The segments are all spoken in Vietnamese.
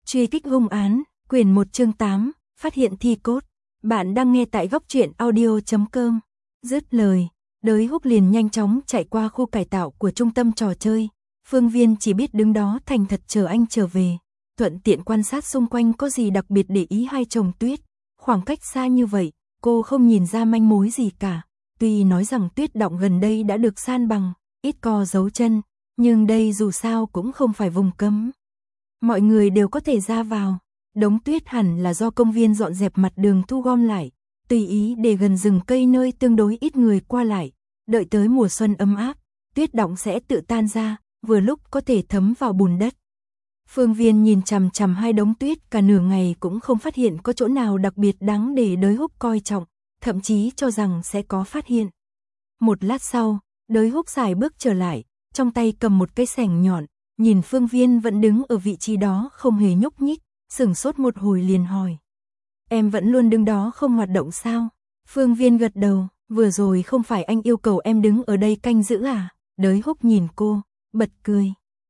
Truy kích hung án, quyển 1 chương 8, phát hiện thi cốt. Bạn đang nghe tại góc truyện audio.com. Dứt lời, Đới Húc liền nhanh chóng chạy qua khu cải tạo của trung tâm trò chơi. Phương Viên chỉ biết đứng đó thành thật chờ anh trở về, thuận tiện quan sát xung quanh có gì đặc biệt để ý hai chồng Tuyết. Khoảng cách xa như vậy, cô không nhìn ra manh mối gì cả. Tuy nói rằng tuyết động gần đây đã được san bằng, ít co dấu chân, nhưng đây dù sao cũng không phải vùng cấm. Mọi người đều có thể ra vào. Đống tuyết hẳn là do công viên dọn dẹp mặt đường thu gom lại, tùy ý để gần rừng cây nơi tương đối ít người qua lại. Đợi tới mùa xuân ấm áp, tuyết động sẽ tự tan ra, vừa lúc có thể thấm vào bùn đất. Phương Viên nhìn chằm chằm hai đống tuyết cả nửa ngày cũng không phát hiện có chỗ nào đặc biệt đáng để Đới Húc coi trọng, thậm chí cho rằng sẽ có phát hiện. Một lát sau, Đới Húc xài bước trở lại, trong tay cầm một cây xẻng nhọn, nhìn Phương Viên vẫn đứng ở vị trí đó không hề nhúc nhích, sửng sốt một hồi liền hỏi. Em vẫn luôn đứng đó không hoạt động sao? Phương Viên gật đầu, vừa rồi không phải anh yêu cầu em đứng ở đây canh giữ à? Đới Húc nhìn cô, bật cười.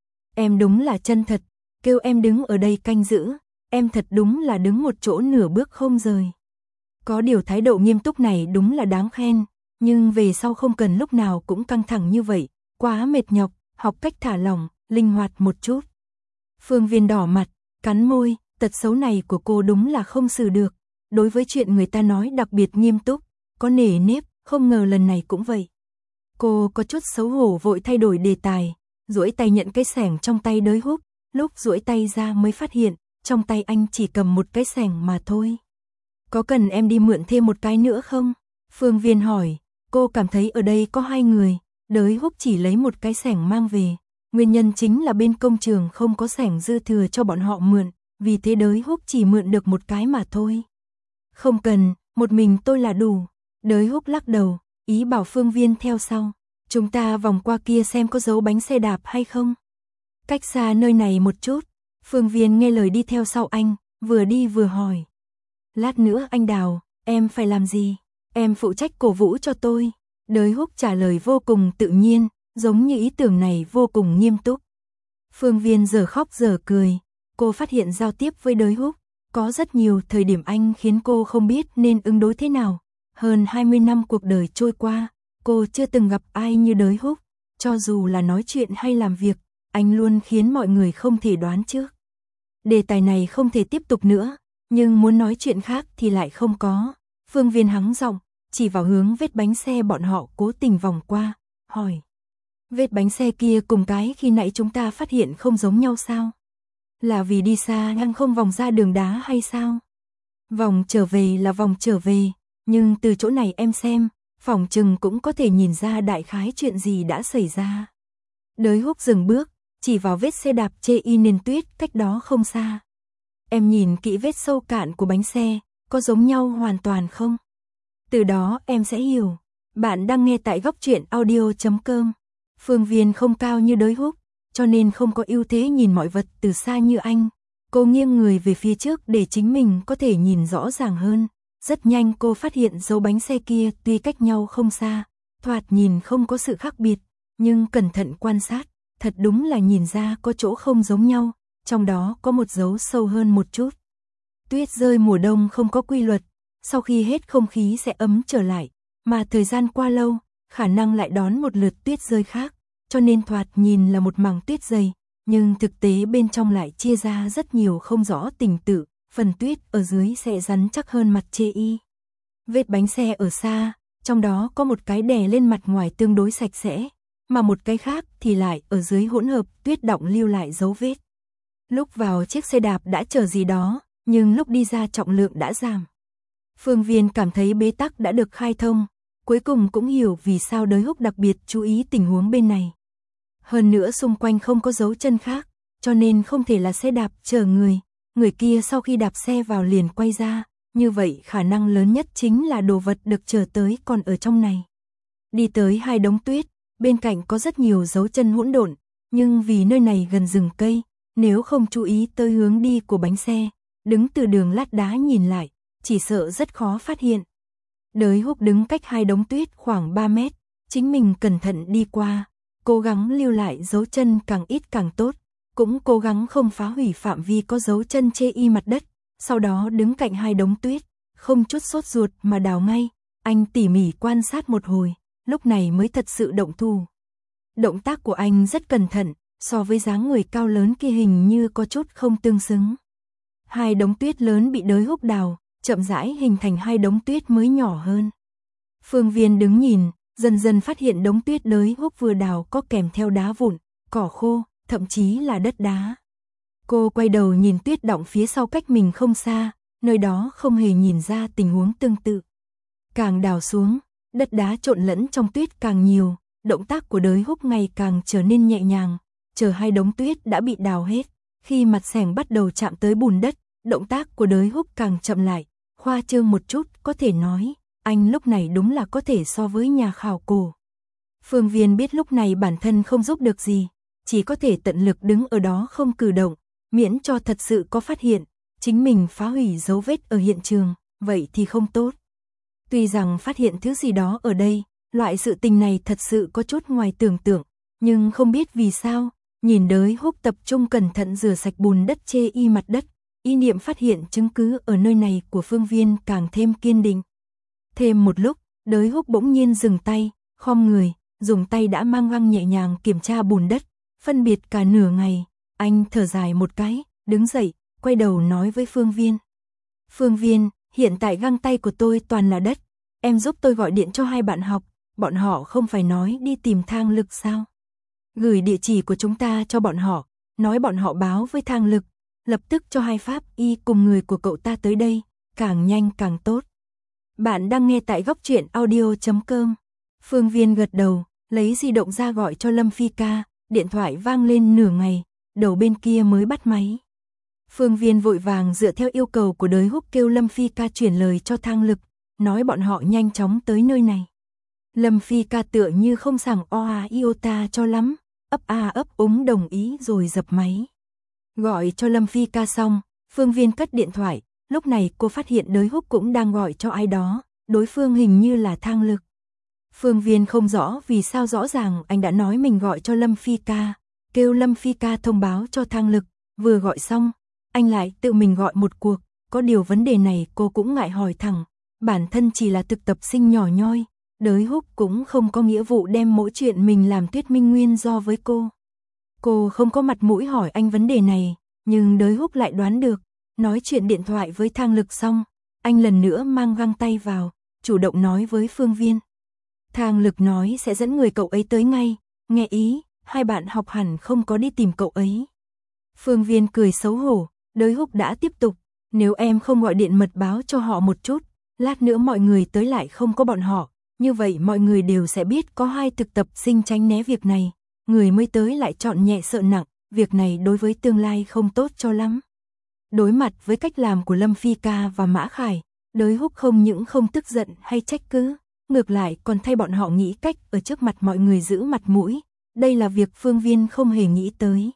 Em đúng là chân thật, kêu em đứng ở đây canh giữ, em thật đúng là đứng một chỗ nửa bước không rời. Có điều thái độ nghiêm túc này đúng là đáng khen, nhưng về sau không cần lúc nào cũng căng thẳng như vậy, quá mệt nhọc, học cách thả lỏng, linh hoạt một chút. Phương Viên đỏ mặt, cắn môi, tật xấu này của cô đúng là không xử được. Đối với chuyện người ta nói đặc biệt nghiêm túc, có nể nếp, không ngờ lần này cũng vậy. Cô có chút xấu hổ vội thay đổi đề tài, duỗi tay nhận cái xẻng trong tay Đới Húc, lúc duỗi tay ra mới phát hiện, trong tay anh chỉ cầm một cái xẻng mà thôi. Có cần em đi mượn thêm một cái nữa không? Phương Viên hỏi, cô cảm thấy ở đây có hai người, Đới Húc chỉ lấy một cái xẻng mang về. Nguyên nhân chính là bên công trường không có xẻng dư thừa cho bọn họ mượn, vì thế Đới Húc chỉ mượn được một cái mà thôi. Không cần, một mình tôi là đủ. Đới Húc lắc đầu, ý bảo Phương Viên theo sau. Chúng ta vòng qua kia xem có dấu bánh xe đạp hay không. Cách xa nơi này một chút. Phương Viên nghe lời đi theo sau anh, vừa đi vừa hỏi. Lát nữa anh Đào, em phải làm gì? Em phụ trách cổ vũ cho tôi. Đới Húc trả lời vô cùng tự nhiên, giống như ý tưởng này vô cùng nghiêm túc. Phương Viên giờ khóc giờ cười, cô phát hiện giao tiếp với Đới Húc, có rất nhiều thời điểm anh khiến cô không biết nên ứng đối thế nào. Hơn 20 năm cuộc đời trôi qua, cô chưa từng gặp ai như Đới Húc, cho dù là nói chuyện hay làm việc, anh luôn khiến mọi người không thể đoán trước. Đề tài này không thể tiếp tục nữa, nhưng muốn nói chuyện khác thì lại không có. Phương Viên hắng giọng, chỉ vào hướng vết bánh xe bọn họ cố tình vòng qua, hỏi. Vết bánh xe kia cùng cái khi nãy chúng ta phát hiện không giống nhau sao? Là vì đi xa nhưng không vòng ra đường đá hay sao? Vòng trở về là vòng trở về, nhưng từ chỗ này em xem, phỏng chừng cũng có thể nhìn ra đại khái chuyện gì đã xảy ra. Đới Húc dừng bước, chỉ vào vết xe đạp chê y nền tuyết cách đó không xa. Em nhìn kỹ vết sâu cạn của bánh xe, có giống nhau hoàn toàn không? Từ đó em sẽ hiểu. Bạn đang nghe tại góc truyện audio.com. Phương Viên không cao như Đới Húc, cho nên không có ưu thế nhìn mọi vật từ xa như anh. Cô nghiêng người về phía trước để chính mình có thể nhìn rõ ràng hơn. Rất nhanh cô phát hiện dấu bánh xe kia tuy cách nhau không xa, thoạt nhìn không có sự khác biệt, nhưng cẩn thận quan sát, thật đúng là nhìn ra có chỗ không giống nhau, trong đó có một dấu sâu hơn một chút. Tuyết rơi mùa đông không có quy luật, sau khi hết không khí sẽ ấm trở lại, mà thời gian qua lâu, khả năng lại đón một lượt tuyết rơi khác, cho nên thoạt nhìn là một mảng tuyết dày, nhưng thực tế bên trong lại chia ra rất nhiều không rõ tình tự, phần tuyết ở dưới sẽ rắn chắc hơn mặt chê y. Vết bánh xe ở xa, trong đó có một cái đè lên mặt ngoài tương đối sạch sẽ, mà một cái khác thì lại ở dưới hỗn hợp tuyết đọng lưu lại dấu vết. Lúc vào chiếc xe đạp đã chở gì đó, nhưng lúc đi ra trọng lượng đã giảm. Phương Viên cảm thấy bế tắc đã được khai thông, cuối cùng cũng hiểu vì sao Đới Húc đặc biệt chú ý tình huống bên này. Hơn nữa xung quanh không có dấu chân khác, cho nên không thể là xe đạp chở người. Người kia sau khi đạp xe vào liền quay ra, như vậy khả năng lớn nhất chính là đồ vật được chở tới còn ở trong này. Đi tới hai đống tuyết, bên cạnh có rất nhiều dấu chân hỗn độn, nhưng vì nơi này gần rừng cây, nếu không chú ý tới hướng đi của bánh xe, đứng từ đường lát đá nhìn lại, chỉ sợ rất khó phát hiện. Đới Húc đứng cách hai đống tuyết khoảng 3 mét, chính mình cẩn thận đi qua, cố gắng lưu lại dấu chân càng ít càng tốt. cũng cố gắng không phá hủy phạm vi có dấu chân chê y mặt đất, sau đó đứng cạnh hai đống tuyết, không chút sốt ruột mà đào ngay. Anh tỉ mỉ quan sát một hồi, lúc này mới thật sự động thủ. Động tác của anh rất cẩn thận, so với dáng người cao lớn kia hình như có chút không tương xứng. Hai đống tuyết lớn bị Đới Húc đào, chậm rãi hình thành hai đống tuyết mới nhỏ hơn. Phương Viên đứng nhìn, dần dần phát hiện đống tuyết Đới Húc vừa đào có kèm theo đá vụn, cỏ khô, thậm chí là đất đá. Cô quay đầu nhìn tuyết đọng phía sau cách mình không xa, nơi đó không hề nhìn ra tình huống tương tự. Càng đào xuống, đất đá trộn lẫn trong tuyết càng nhiều, động tác của Đới Húc ngày càng trở nên nhẹ nhàng, chờ hai đống tuyết đã bị đào hết. Khi mặt xẻng bắt đầu chạm tới bùn đất, động tác của Đới Húc càng chậm lại, khoa trương một chút, có thể nói, anh lúc này đúng là có thể so với nhà khảo cổ. Phương Viên biết lúc này bản thân không giúp được gì, chỉ có thể tận lực đứng ở đó không cử động, miễn cho thật sự có phát hiện, chính mình phá hủy dấu vết ở hiện trường, vậy thì không tốt. Tuy rằng phát hiện thứ gì đó ở đây, loại sự tình này thật sự có chút ngoài tưởng tượng, nhưng không biết vì sao, nhìn Đới Húc tập trung cẩn thận rửa sạch bùn đất chê y mặt đất, ý niệm phát hiện chứng cứ ở nơi này của Phương Viên càng thêm kiên định. Thêm một lúc, Đới Húc bỗng nhiên dừng tay, khom người, dùng tay đã mang găng nhẹ nhàng kiểm tra bùn đất, phân biệt cả nửa ngày, anh thở dài một cái, đứng dậy, quay đầu nói với Phương Viên. Phương Viên, hiện tại găng tay của tôi toàn là đất, em giúp tôi gọi điện cho hai bạn học, bọn họ không phải nói đi tìm Thang Lực sao? Gửi địa chỉ của chúng ta cho bọn họ, nói bọn họ báo với Thang Lực, lập tức cho hai pháp y cùng người của cậu ta tới đây, càng nhanh càng tốt. Bạn đang nghe tại góc truyện audio.com. Phương Viên gật đầu, lấy di động ra gọi cho Lâm Phi ca, điện thoại vang lên nửa ngày, đầu bên kia mới bắt máy. Phương Viên vội vàng dựa theo yêu cầu của Đới Húc kêu Lâm Phi ca chuyển lời cho Thang Lực, nói bọn họ nhanh chóng tới nơi này. Lâm Phi ca tựa như không sảng oa iota cho lắm, ấp a ấp úng đồng ý rồi dập máy. Gọi cho Lâm Phi ca xong, Phương Viên cất điện thoại, lúc này cô phát hiện Đới Húc cũng đang gọi cho ai đó, đối phương hình như là Thang Lực. Phương Viên không rõ vì sao rõ ràng anh đã nói mình gọi cho Lâm Phi ca, kêu Lâm Phi ca thông báo cho Thang Lực, vừa gọi xong, anh lại tự mình gọi một cuộc, có điều vấn đề này cô cũng ngại hỏi thẳng, bản thân chỉ là thực tập sinh nhỏ nhoi, Đới Húc cũng không có nghĩa vụ đem mỗi chuyện mình làm thuyết minh nguyên do với cô. Cô không có mặt mũi hỏi anh vấn đề này, nhưng Đới Húc lại đoán được, nói chuyện điện thoại với Thang Lực xong, anh lần nữa mang găng tay vào, chủ động nói với Phương Viên. Thang Lực nói sẽ dẫn người cậu ấy tới ngay, nghe ý, hai bạn học hẳn không có đi tìm cậu ấy. Phương Viên cười xấu hổ, Đới Húc đã tiếp tục, nếu em không gọi điện mật báo cho họ một chút, lát nữa mọi người tới lại không có bọn họ, như vậy mọi người đều sẽ biết có hai thực tập sinh tránh né việc này, người mới tới lại chọn nhẹ sợ nặng, việc này đối với tương lai không tốt cho lắm. Đối mặt với cách làm của Lâm Phi ca và Mã Khải, Đới Húc không những không tức giận hay trách cứ, ngược lại còn thay bọn họ nghĩ cách ở trước mặt mọi người giữ mặt mũi, đây là việc Phương Viên không hề nghĩ tới.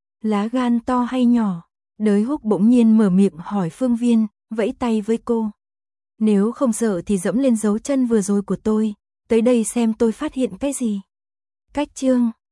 Lá gan to hay nhỏ? Đới Húc bỗng nhiên mở miệng hỏi Phương Viên, vẫy tay với cô. Nếu không sợ thì dẫm lên dấu chân vừa rồi của tôi, tới đây xem tôi phát hiện cái gì. Cách chương